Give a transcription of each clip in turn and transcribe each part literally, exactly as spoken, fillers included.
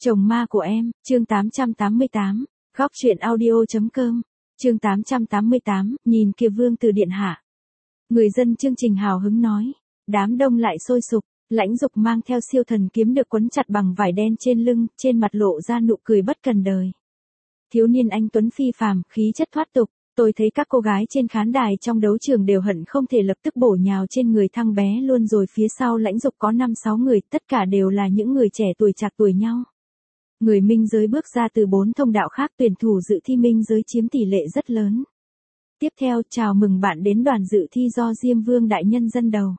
Chồng ma của em, chương tám trăm tám mươi tám, góc truyện audio.com, chương tám trăm tám mươi tám, nhìn kìa vương từ điện hạ. Người dân chương trình hào hứng nói, đám đông lại sôi sục, Lãnh Dục mang theo siêu thần kiếm được quấn chặt bằng vải đen trên lưng, trên mặt lộ ra nụ cười bất cần đời. Thiếu niên anh tuấn phi phàm, khí chất thoát tục, tôi thấy các cô gái trên khán đài trong đấu trường đều hận không thể lập tức bổ nhào trên người thằng bé luôn rồi. Phía sau Lãnh Dục có năm sáu người, tất cả đều là những người trẻ tuổi chạc tuổi nhau. Người minh giới bước ra từ bốn thông đạo khác, tuyển thủ dự thi minh giới chiếm tỷ lệ rất lớn. Tiếp theo, chào mừng bạn đến đoàn dự thi do Diêm Vương đại nhân dẫn đầu.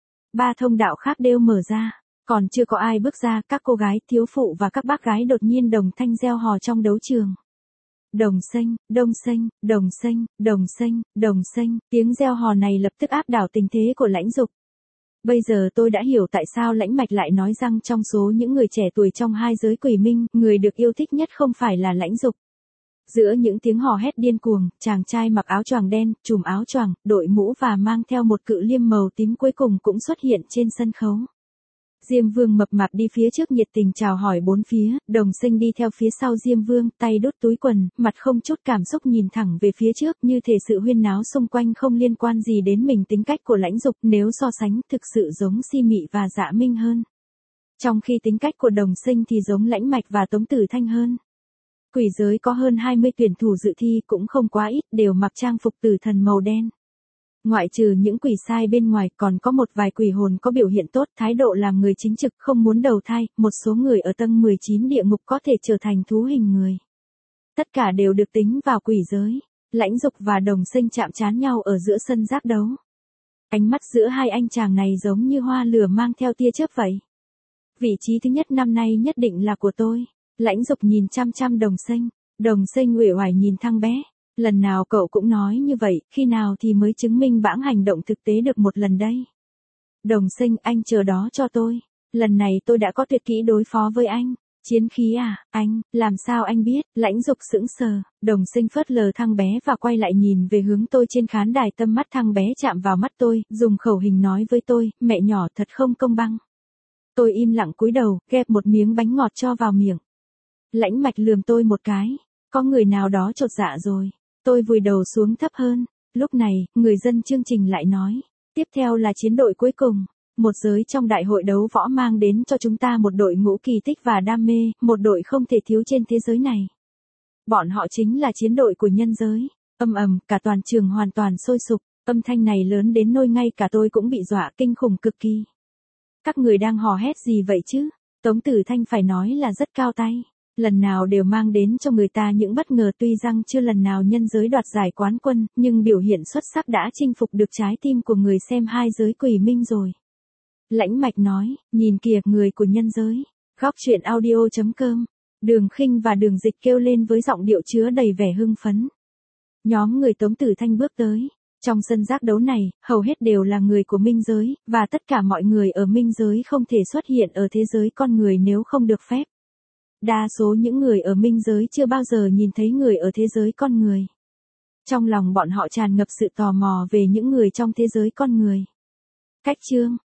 Ba thông đạo khác đều mở ra, còn chưa có ai bước ra, các cô gái, thiếu phụ và các bác gái đột nhiên đồng thanh reo hò trong đấu trường. Đồng xanh, đông xanh, đồng xanh, đồng xanh, đồng xanh, tiếng reo hò này lập tức áp đảo tình thế của Lãnh Dục. Bây giờ tôi đã hiểu tại sao Lãnh Mạch lại nói rằng trong số những người trẻ tuổi trong hai giới quỷ minh, người được yêu thích nhất không phải là Lãnh Dục. Giữa những tiếng hò hét điên cuồng, chàng trai mặc áo choàng đen, trùm áo choàng, đội mũ và mang theo một cự liêm màu tím cuối cùng cũng xuất hiện trên sân khấu. Diêm Vương mập mạp đi phía trước nhiệt tình chào hỏi bốn phía, Đồng Xanh đi theo phía sau Diêm Vương, tay đút túi quần, mặt không chút cảm xúc nhìn thẳng về phía trước, như thể sự huyên náo xung quanh không liên quan gì đến mình. Tính cách của Lãnh Dục nếu so sánh thực sự giống Si Mị và Dạ Minh hơn. Trong khi tính cách của Đồng Xanh thì giống Lãnh Mạch và Tống Tử Thanh hơn. Quỷ giới có hơn hai mươi tuyển thủ dự thi, cũng không quá ít, đều mặc trang phục tử thần màu đen. Ngoại trừ những quỷ sai bên ngoài, còn có một vài quỷ hồn có biểu hiện tốt, thái độ làm người chính trực, không muốn đầu thai. Một số người ở tầng mười chín địa ngục có thể trở thành thú hình người. Tất cả đều được tính vào quỷ giới. Lãnh Dục và Đồng Xanh chạm trán nhau ở giữa sân giác đấu. Ánh mắt giữa hai anh chàng này giống như hoa lửa mang theo tia chớp vậy. Vị trí thứ nhất năm nay nhất định là của tôi. Lãnh Dục nhìn chăm chăm Đồng Xanh. Đồng Xanh uể oải nhìn thằng bé. Lần nào cậu cũng nói như vậy, khi nào thì mới chứng minh bãng hành động thực tế được một lần đây? Đồng Xanh, anh chờ đó cho tôi. Lần này tôi đã có tuyệt kỹ đối phó với anh. Chiến khí à, anh, làm sao anh biết? Lãnh Dục sững sờ. Đồng Xanh phớt lờ thằng bé và quay lại nhìn về hướng tôi trên khán đài. Tâm mắt thằng bé chạm vào mắt tôi, dùng khẩu hình nói với tôi, mẹ nhỏ thật không công bằng. Tôi im lặng cúi đầu, ghép một miếng bánh ngọt cho vào miệng. Lãnh Mạch lườm tôi một cái. Có người nào đó chột dạ rồi. Tôi vùi đầu xuống thấp hơn. Lúc này, người dân chương trình lại nói. Tiếp theo là chiến đội cuối cùng. Một giới trong đại hội đấu võ mang đến cho chúng ta một đội ngũ kỳ tích và đam mê, một đội không thể thiếu trên thế giới này. Bọn họ chính là chiến đội của nhân giới. Âm ầm, cả toàn trường hoàn toàn sôi sục. Âm thanh này lớn đến nỗi ngay cả tôi cũng bị dọa, kinh khủng cực kỳ. Các người đang hò hét gì vậy chứ? Tống Tử Thanh phải nói là rất cao tay. Lần nào đều mang đến cho người ta những bất ngờ, tuy rằng chưa lần nào nhân giới đoạt giải quán quân, nhưng biểu hiện xuất sắc đã chinh phục được trái tim của người xem hai giới quỷ minh rồi. Lãnh Mạch nói, nhìn kìa, người của nhân giới. Góc truyện audio.com, Đường Khinh và Đường Dịch kêu lên với giọng điệu chứa đầy vẻ hưng phấn. Nhóm người Tống Tử Thanh bước tới. Trong sân giác đấu này, hầu hết đều là người của minh giới, và tất cả mọi người ở minh giới không thể xuất hiện ở thế giới con người nếu không được phép. Đa số những người ở minh giới chưa bao giờ nhìn thấy người ở thế giới con người. Trong lòng bọn họ tràn ngập sự tò mò về những người trong thế giới con người. Cách chương,